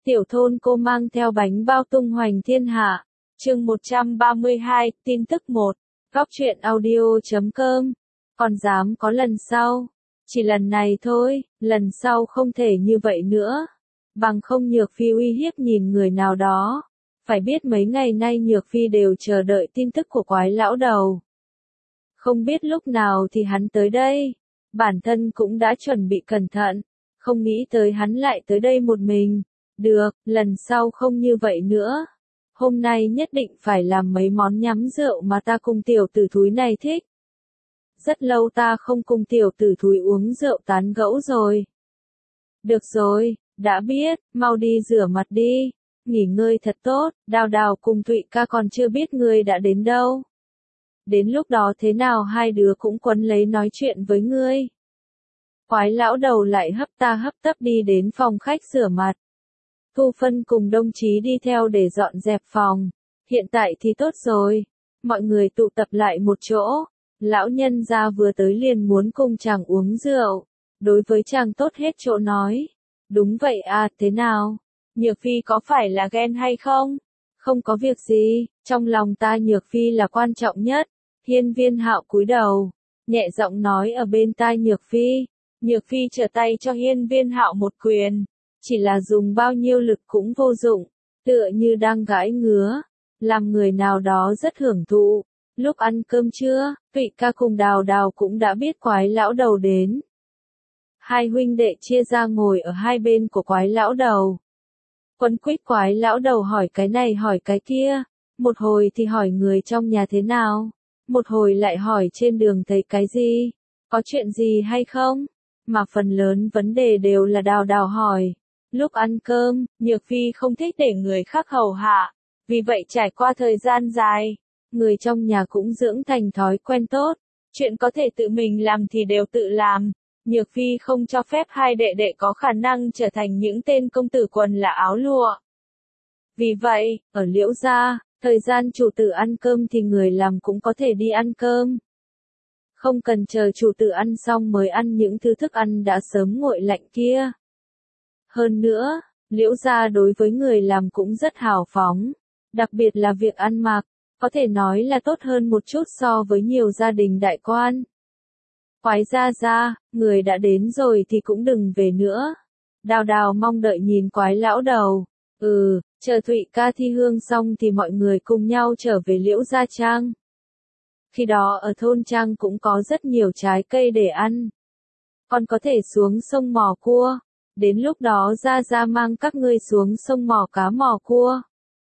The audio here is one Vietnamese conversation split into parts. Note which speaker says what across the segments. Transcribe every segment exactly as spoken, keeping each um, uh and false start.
Speaker 1: Tiểu thôn cô mang theo bánh bao tung hoành thiên hạ. Chương một trăm ba mươi hai, tin tức một. Góc truyện audio chấm com. Còn dám có lần sau. Chỉ lần này thôi, lần sau không thể như vậy nữa. Bằng không Nhược Phi uy hiếp nhìn người nào đó. Phải biết mấy ngày nay Nhược Phi đều chờ đợi tin tức của quái lão đầu. Không biết lúc nào thì hắn tới đây. Bản thân cũng đã chuẩn bị cẩn thận. Không nghĩ tới hắn lại tới đây một mình. Được, lần sau không như vậy nữa. Hôm nay nhất định phải làm mấy món nhắm rượu mà ta cùng tiểu tử thúi này thích. Rất lâu ta không cùng tiểu tử thúi uống rượu tán gẫu rồi. Được rồi, đã biết, mau đi rửa mặt đi. Nghỉ ngơi thật tốt, Đào Đào cùng Thụy ca còn chưa biết ngươi đã đến đâu. Đến lúc đó thế nào hai đứa cũng quấn lấy nói chuyện với ngươi. Quái lão đầu lại hấp ta hấp tấp đi đến phòng khách rửa mặt. Thu Phân cùng Đông Chí đi theo để dọn dẹp phòng. Hiện tại thì tốt rồi. Mọi người tụ tập lại một chỗ. Lão nhân gia vừa tới liền muốn cùng chàng uống rượu. Đối với chàng tốt hết chỗ nói. Đúng vậy à, thế nào? Nhược Phi có phải là ghen hay không? Không có việc gì, trong lòng ta Nhược Phi là quan trọng nhất. Hiên Viên Hạo cúi đầu, nhẹ giọng nói ở bên tai Nhược Phi. Nhược Phi trở tay cho Hiên Viên Hạo một quyền. Chỉ là dùng bao nhiêu lực cũng vô dụng, tựa như đang gãi ngứa, làm người nào đó rất hưởng thụ. Lúc ăn cơm trưa, Thụy ca cùng Đào Đào cũng đã biết quái lão đầu đến. Hai huynh đệ chia ra ngồi ở hai bên của quái lão đầu. Quấn quýt quái lão đầu hỏi cái này hỏi cái kia, một hồi thì hỏi người trong nhà thế nào, một hồi lại hỏi trên đường thấy cái gì, có chuyện gì hay không, mà phần lớn vấn đề đều là Đào Đào hỏi. Lúc ăn cơm, Nhược Phi không thích để người khác hầu hạ, vì vậy trải qua thời gian dài, người trong nhà cũng dưỡng thành thói quen tốt, chuyện có thể tự mình làm thì đều tự làm. Nhược Phi không cho phép hai đệ đệ có khả năng trở thành những tên công tử quần là áo lụa. Vì vậy, ở Liễu gia, thời gian chủ tử ăn cơm thì người làm cũng có thể đi ăn cơm. Không cần chờ chủ tử ăn xong mới ăn những thứ thức ăn đã sớm nguội lạnh kia. Hơn nữa, Liễu gia đối với người làm cũng rất hào phóng, đặc biệt là việc ăn mặc, có thể nói là tốt hơn một chút so với nhiều gia đình đại quan. Quái gia gia, người đã đến rồi thì cũng đừng về nữa. Đào Đào mong đợi nhìn quái lão đầu. Ừ, chờ Thụy ca thi hương xong thì mọi người cùng nhau trở về Liễu gia trang. Khi đó ở thôn trang cũng có rất nhiều trái cây để ăn. Còn có thể xuống sông mò cua. Đến lúc đó gia gia mang các ngươi xuống sông mò cá mò cua.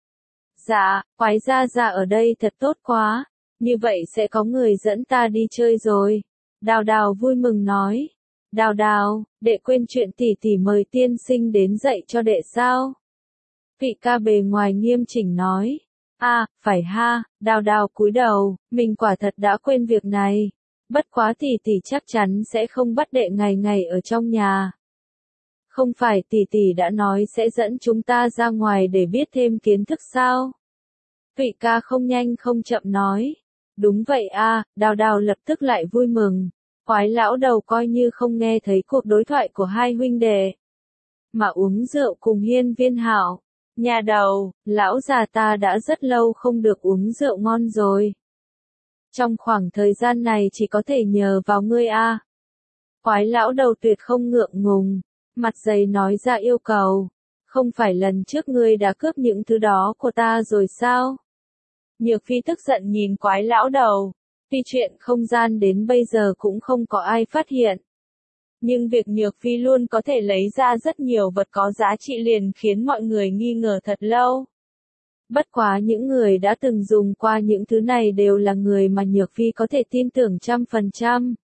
Speaker 1: Dạ, quái gia gia ở đây thật tốt quá. Như vậy sẽ có người dẫn ta đi chơi rồi. Đào Đào vui mừng nói. Đào Đào, đệ quên chuyện tỷ tỷ mời tiên sinh đến dạy cho đệ sao? Thụy ca bề ngoài nghiêm chỉnh nói. À, phải ha, Đào Đào cúi đầu, mình quả thật đã quên việc này. Bất quá tỷ tỷ chắc chắn sẽ không bắt đệ ngày ngày ở trong nhà. Không phải tỷ tỷ đã nói sẽ dẫn chúng ta ra ngoài để biết thêm kiến thức sao? Thụy ca không nhanh không chậm nói. Đúng vậy a, Đào Đào lập tức lại vui mừng. Quái lão đầu coi như không nghe thấy cuộc đối thoại của hai huynh đệ. Mà uống rượu cùng Hiên Viên Hạo. Nhà đầu, lão già ta đã rất lâu không được uống rượu ngon rồi. Trong khoảng thời gian này chỉ có thể nhờ vào ngươi a. Quái lão đầu tuyệt không ngượng ngùng. Mặt dày nói ra yêu cầu. Không phải lần trước ngươi đã cướp những thứ đó của ta rồi sao? Nhược Phi tức giận nhìn quái lão đầu. Tuy chuyện không gian đến bây giờ cũng không có ai phát hiện. Nhưng việc Nhược Phi luôn có thể lấy ra rất nhiều vật có giá trị liền khiến mọi người nghi ngờ thật lâu. Bất quá những người đã từng dùng qua những thứ này đều là người mà Nhược Phi có thể tin tưởng trăm phần trăm.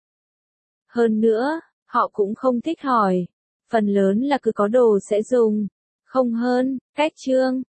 Speaker 1: Hơn nữa, họ cũng không thích hỏi. Phần lớn là cứ có đồ sẽ dùng. Không hơn, cách chương.